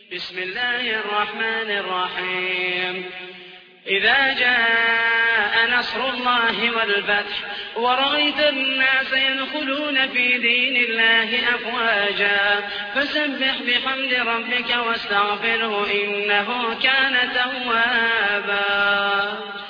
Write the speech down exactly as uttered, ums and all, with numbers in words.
بسم الله الرحمن الرحيم إذا جاء نصر الله والفتح ورأيت الناس يدخلون في دين الله أفواجا فسبح بحمد ربك واستغفره إنه كان توابا